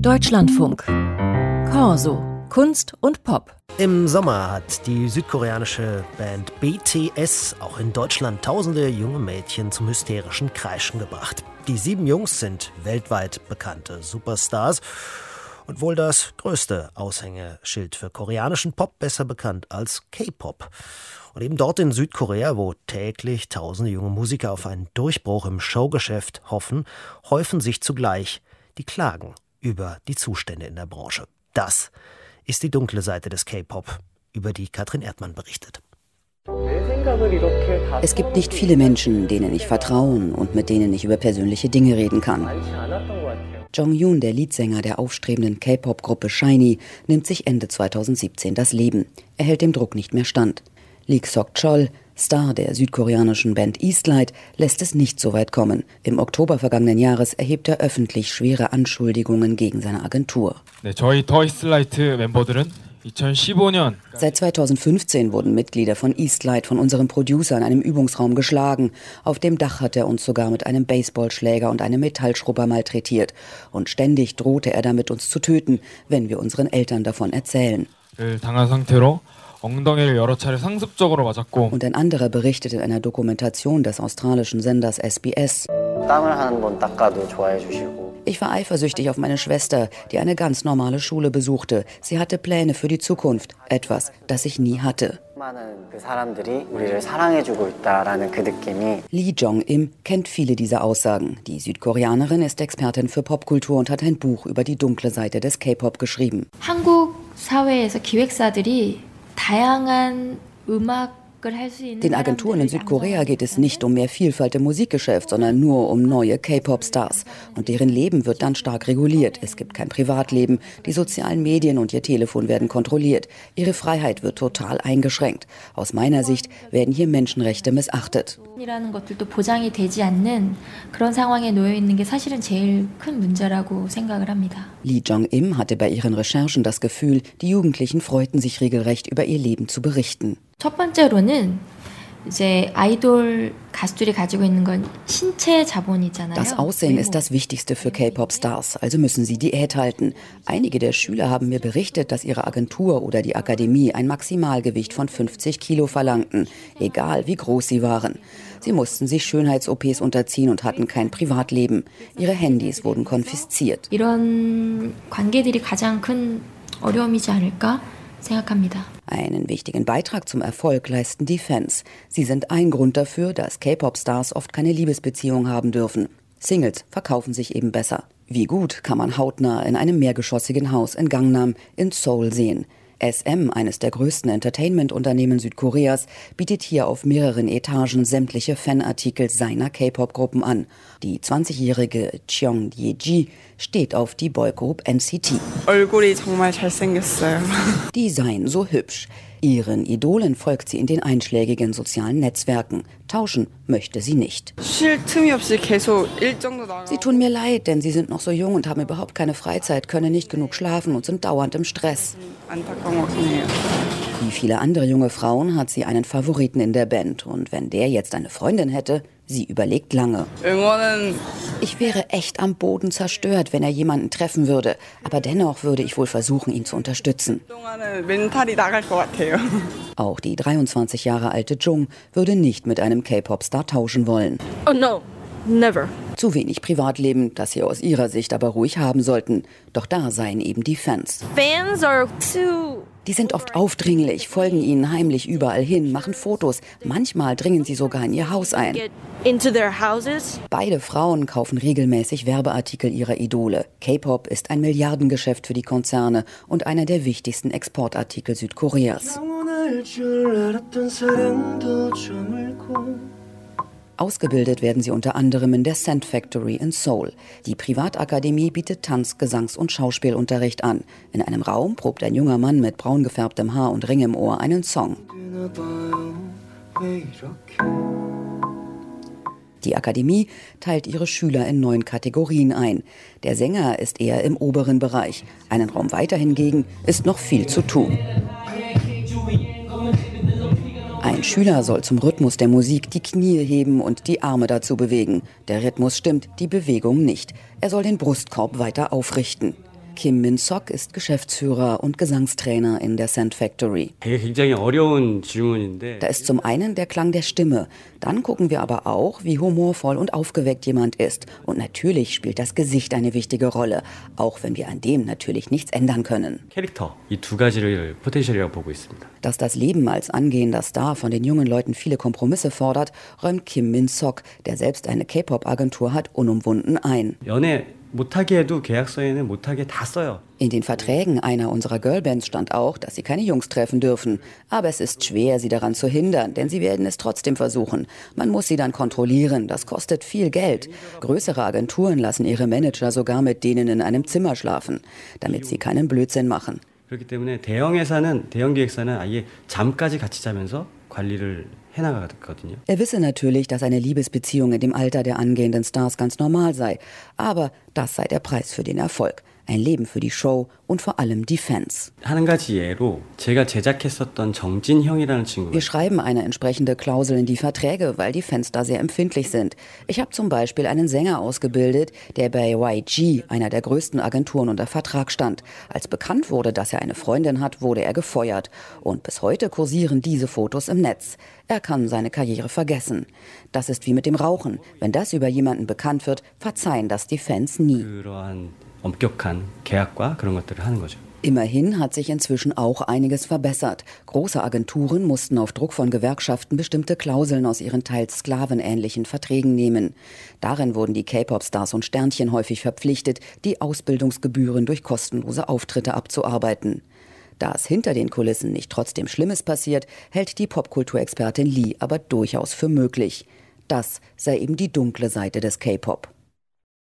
Deutschlandfunk. Corso. Kunst und Pop. Im Sommer hat die südkoreanische Band BTS auch in Deutschland tausende junge Mädchen zum hysterischen Kreischen gebracht. Die 7 Jungs sind weltweit bekannte Superstars und wohl das größte Aushängeschild für koreanischen Pop, besser bekannt als K-Pop. Und eben dort in Südkorea, wo täglich tausende junge Musiker auf einen Durchbruch im Showgeschäft hoffen, häufen sich zugleich die Klagen über die Zustände in der Branche. Das ist die dunkle Seite des K-Pop, über die Katrin Erdmann berichtet. Es gibt nicht viele Menschen, denen ich vertrauen und mit denen ich über persönliche Dinge reden kann. Jonghyun, der Leadsänger der aufstrebenden K-Pop-Gruppe SHINee, nimmt sich Ende 2017 das Leben. Er hält dem Druck nicht mehr stand. Lee Seok-chol, Star der südkoreanischen Band Eastlight, lässt es nicht so weit kommen. Im Oktober vergangenen Jahres erhebt er öffentlich schwere Anschuldigungen gegen seine Agentur. Seit 2015 wurden Mitglieder von Eastlight von unserem Producer in einem Übungsraum geschlagen. Auf dem Dach hat er uns sogar mit einem Baseballschläger und einem Metallschrubber malträtiert. Und ständig drohte er damit, uns zu töten, wenn wir unseren Eltern davon erzählen. Und ein anderer berichtet in einer Dokumentation des australischen Senders SBS: Ich war eifersüchtig auf meine Schwester, die eine ganz normale Schule besuchte. Sie hatte Pläne für die Zukunft, etwas, das ich nie hatte. Lee Jong-im kennt viele dieser Aussagen. Die Südkoreanerin ist Expertin für Popkultur und hat ein Buch über die dunkle Seite des K-Pop geschrieben. Den Agenturen in Südkorea geht es nicht um mehr Vielfalt im Musikgeschäft, sondern nur um neue K-Pop-Stars. Und deren Leben wird dann stark reguliert. Es gibt kein Privatleben, die sozialen Medien und ihr Telefon werden kontrolliert. Ihre Freiheit wird total eingeschränkt. Aus meiner Sicht werden hier Menschenrechte missachtet. Lee Jong-im hatte bei ihren Recherchen das Gefühl, die Jugendlichen freuten sich regelrecht, über ihr Leben zu berichten. Das Aussehen ist das Wichtigste für K-Pop-Stars, also müssen sie Diät halten. Einige der Schüler haben mir berichtet, dass ihre Agentur oder die Akademie ein Maximalgewicht von 50 Kilo verlangten, egal wie groß sie waren. Sie mussten sich Schönheits-OPs unterziehen und hatten kein Privatleben. Ihre Handys wurden konfisziert. Einen wichtigen Beitrag zum Erfolg leisten die Fans. Sie sind ein Grund dafür, dass K-Pop-Stars oft keine Liebesbeziehung haben dürfen. Singles verkaufen sich eben besser. Wie gut kann man hautnah in einem mehrgeschossigen Haus in Gangnam in Seoul sehen. SM, eines der größten Entertainment-Unternehmen Südkoreas, bietet hier auf mehreren Etagen sämtliche Fanartikel seiner K-Pop-Gruppen an. Die 20-jährige Cheong Ye-ji steht auf die Boygroup NCT. Die seien so hübsch. Ihren Idolen folgt sie in den einschlägigen sozialen Netzwerken. Tauschen möchte sie nicht. Sie tun mir leid, denn sie sind noch so jung und haben überhaupt keine Freizeit, können nicht genug schlafen und sind dauernd im Stress. Wie viele andere junge Frauen hat sie einen Favoriten in der Band. Und wenn der jetzt eine Freundin hätte, sie überlegt lange. Ich wäre echt am Boden zerstört, wenn er jemanden treffen würde. Aber dennoch würde ich wohl versuchen, ihn zu unterstützen. Auch die 23 Jahre alte Jung würde nicht mit einem K-Pop-Star tauschen wollen. Oh no, never. Zu wenig Privatleben, das sie aus ihrer Sicht aber ruhig haben sollten. Doch da seien eben die Fans. Fans are too. Die sind oft aufdringlich, folgen ihnen heimlich überall hin, machen Fotos. Manchmal dringen sie sogar in ihr Haus ein. Into their houses. Beide Frauen kaufen regelmäßig Werbeartikel ihrer Idole. K-Pop ist ein Milliardengeschäft für die Konzerne und einer der wichtigsten Exportartikel Südkoreas. Ausgebildet werden sie unter anderem in der Scent Factory in Seoul. Die Privatakademie bietet Tanz-, Gesangs- und Schauspielunterricht an. In einem Raum probt ein junger Mann mit braun gefärbtem Haar und Ring im Ohr einen Song. Die Akademie teilt ihre Schüler in 9 Kategorien ein. Der Sänger ist eher im oberen Bereich. Einen Raum weiter hingegen ist noch viel zu tun. Ein Schüler soll zum Rhythmus der Musik die Knie heben und die Arme dazu bewegen. Der Rhythmus stimmt, die Bewegung nicht. Er soll den Brustkorb weiter aufrichten. Kim Min-sok ist Geschäftsführer und Gesangstrainer in der Scent Factory. Da ist zum einen der Klang der Stimme. Dann gucken wir aber auch, wie humorvoll und aufgeweckt jemand ist. Und natürlich spielt das Gesicht eine wichtige Rolle, auch wenn wir an dem natürlich nichts ändern können. Dass das Leben als angehender Star von den jungen Leuten viele Kompromisse fordert, räumt Kim Min-sok, der selbst eine K-Pop-Agentur hat, unumwunden ein. In den Verträgen einer unserer Girlbands stand auch, dass sie keine Jungs treffen dürfen. Aber es ist schwer, sie daran zu hindern, denn sie werden es trotzdem versuchen. Man muss sie dann kontrollieren, das kostet viel Geld. Größere Agenturen lassen ihre Manager sogar mit denen in einem Zimmer schlafen, damit sie keinen Blödsinn machen. 그렇기 때문에 대형 기획사는 아예 잠까지 같이 자면서 관리를 해나가거든요. Er wisse natürlich, dass eine Liebesbeziehung in dem Alter der angehenden Stars ganz normal sei. Aber das sei der Preis für den Erfolg. Ein Leben für die Show und vor allem die Fans. 한 가지 예로 제가 제작했었던 정진형이라는 친구. Wir schreiben eine entsprechende Klausel in die Verträge, weil die Fans da sehr empfindlich sind. Ich habe zum Beispiel einen Sänger ausgebildet, der bei YG, einer der größten Agenturen, unter Vertrag stand. Als bekannt wurde, dass er eine Freundin hat, wurde er gefeuert. Und bis heute kursieren diese Fotos im Netz. Er kann seine Karriere vergessen. Das ist wie mit dem Rauchen. Wenn das über jemanden bekannt wird, verzeihen das die Fans nie. Immerhin hat sich inzwischen auch einiges verbessert. Große Agenturen mussten auf Druck von Gewerkschaften bestimmte Klauseln aus ihren teils sklavenähnlichen Verträgen nehmen. Darin wurden die K-Pop-Stars und Sternchen häufig verpflichtet, die Ausbildungsgebühren durch kostenlose Auftritte abzuarbeiten. Da es hinter den Kulissen nicht trotzdem Schlimmes passiert, hält die Popkulturexpertin Lee aber durchaus für möglich. Das sei eben die dunkle Seite des K-Pop.